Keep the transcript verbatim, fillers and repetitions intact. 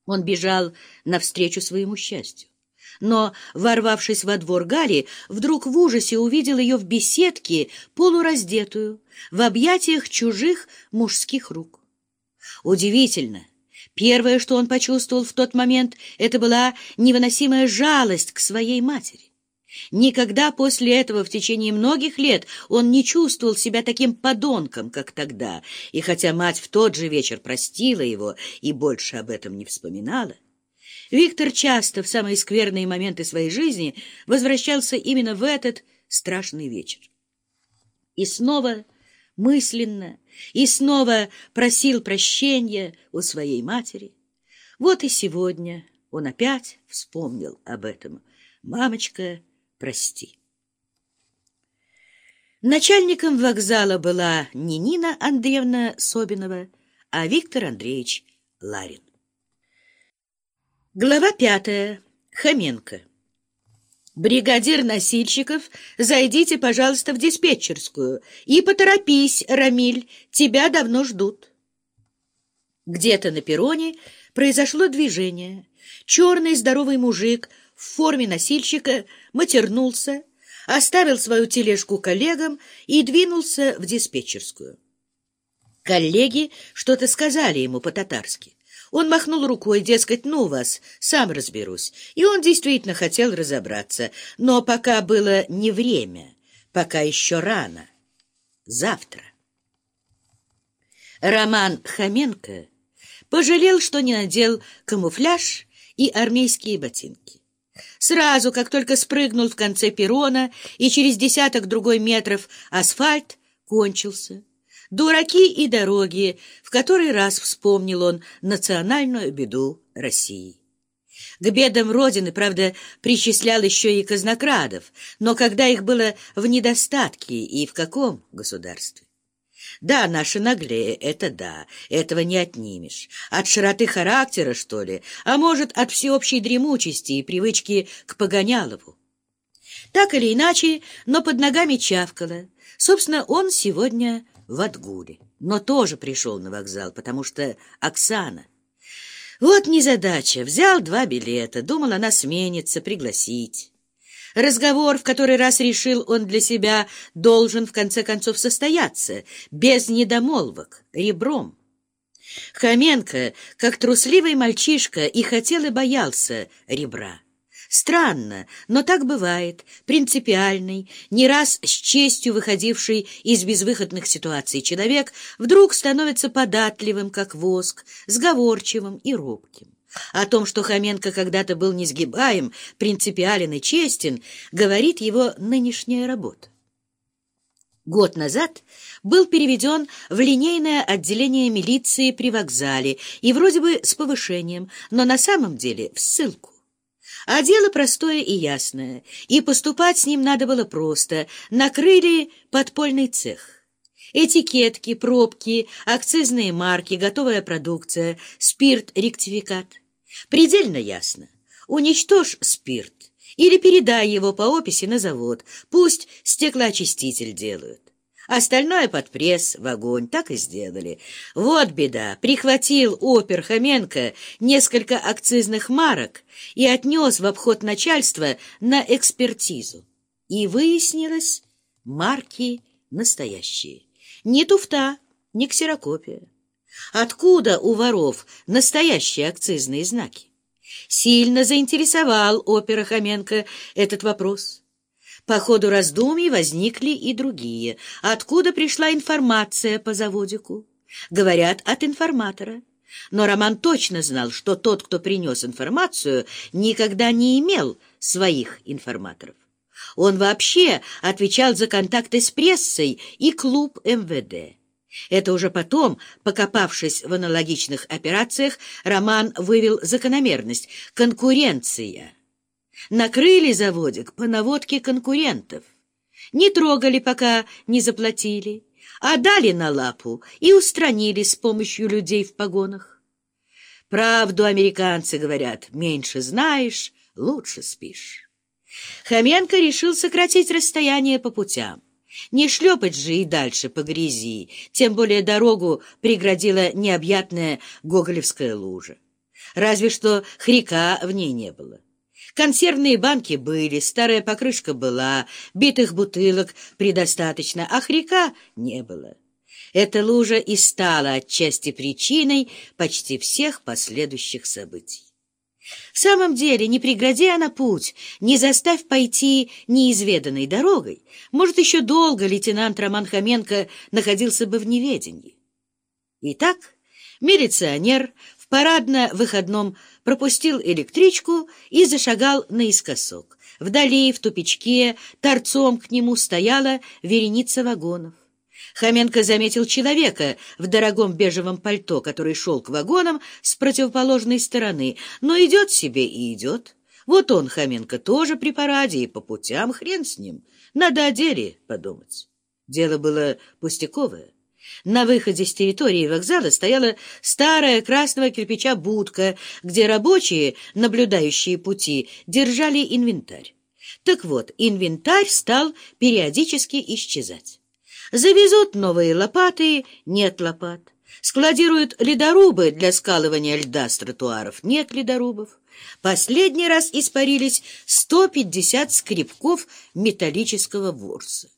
Он бежал навстречу своему счастью. Но, ворвавшись во двор Гали, вдруг в ужасе увидел ее в беседке, полураздетую, в объятиях чужих мужских рук. Удивительно! Первое, что он почувствовал в тот момент, это была невыносимая жалость к своей матери. Никогда после этого в течение многих лет он не чувствовал себя таким подонком, как тогда, и хотя мать в тот же вечер простила его и больше об этом не вспоминала, Виктор часто в самые скверные моменты своей жизни возвращался именно в этот страшный вечер. И снова мысленно, и снова просил прощения у своей матери. Вот и сегодня он опять вспомнил об этом. «Мамочка, прости». Начальником вокзала была не Нина Андреевна Собинова, а Виктор Андреевич Ларин. Глава пятая. Хоменко. «Бригадир носильщиков, зайдите, пожалуйста, в диспетчерскую. И поторопись, Рамиль, тебя давно ждут». Где-то на перроне произошло движение. Черный здоровый мужик в форме носильщика матернулся, оставил свою тележку коллегам и двинулся в диспетчерскую. Коллеги что-то сказали ему по-татарски. Он махнул рукой, дескать, ну вас, сам разберусь. И он действительно хотел разобраться, но пока было не время, пока еще рано. Завтра. Роман Хоменко пожалел, что не надел камуфляж и армейские ботинки. Сразу, как только спрыгнул в конце перрона, и через десяток другой метров асфальт кончился. Дураки и дороги, в который раз вспомнил он национальную беду России. К бедам Родины, правда, причислял еще и казнокрадов, но когда их было в недостатке и в каком государстве? Да, наши наглее, это да, этого не отнимешь. От широты характера, что ли, а может, от всеобщей дремучести и привычки к Погонялову. Так или иначе, но под ногами чавкало. Собственно, он сегодня в отгуле, но тоже пришел на вокзал, потому что Оксана. Вот незадача. Взял два билета, думал, она сменится, пригласить. Разговор, в который раз решил он для себя, должен в конце концов состояться, без недомолвок, ребром. Хоменко, как трусливый мальчишка, и хотел, и боялся ребра. Странно, но так бывает, принципиальный, не раз с честью выходивший из безвыходных ситуаций человек вдруг становится податливым, как воск, сговорчивым и робким. О том, что Хоменко когда-то был несгибаем, принципиален и честен, говорит его нынешняя работа. Год назад был переведен в линейное отделение милиции при вокзале и вроде бы с повышением, но на самом деле в ссылку. А дело простое и ясное, и поступать с ним надо было просто. Накрыли подпольный цех. Этикетки, пробки, акцизные марки, готовая продукция, спирт-ректификат. Предельно ясно. Уничтожь спирт или передай его по описи на завод, пусть стеклоочиститель делают. Остальное под пресс, в огонь, так и сделали. Вот беда. Прихватил опер Хоменко несколько акцизных марок и отнес в обход начальства на экспертизу. И выяснилось, марки настоящие. Ни туфта, ни ксерокопия. Откуда у воров настоящие акцизные знаки? Сильно заинтересовал опера Хоменко этот вопрос. По ходу раздумий возникли и другие. Откуда пришла информация по заводику? Говорят, от информатора. Но Роман точно знал, что тот, кто принес информацию, никогда не имел своих информаторов. Он вообще отвечал за контакты с прессой и клуб эм вэ дэ. Это уже потом, покопавшись в аналогичных операциях, Роман вывел закономерность – конкуренция. Накрыли заводик по наводке конкурентов. Не трогали, пока не заплатили, а дали на лапу и устранили с помощью людей в погонах. Правду американцы говорят: меньше знаешь, лучше спишь. Хоменко решил сократить расстояние по путям. Не шлепать же и дальше по грязи, тем более дорогу преградила необъятная гоголевская лужа. Разве что хряка в ней не было. Консервные банки были, старая покрышка была, битых бутылок предостаточно, а хряка не было. Эта лужа и стала отчасти причиной почти всех последующих событий. В самом деле, не прегради она путь, не заставь пойти неизведанной дорогой, может, еще долго лейтенант Роман Хоменко находился бы в неведении. Итак, милиционер в парадно-выходном пропустил электричку и зашагал наискосок. Вдали, в тупичке, торцом к нему стояла вереница вагонов. Хоменко заметил человека в дорогом бежевом пальто, который шел к вагонам с противоположной стороны, но идет себе и идет. Вот он, Хоменко, тоже при параде, и по путям хрен с ним. Надо о деле подумать. Дело было пустяковое. На выходе с территории вокзала стояла старая красного кирпича будка, где рабочие, наблюдающие пути, держали инвентарь. Так вот, инвентарь стал периодически исчезать. Завезут новые лопаты — нет лопат. Складируют ледорубы для скалывания льда с тротуаров — нет ледорубов. Последний раз испарились сто пятьдесят скребков металлического ворса.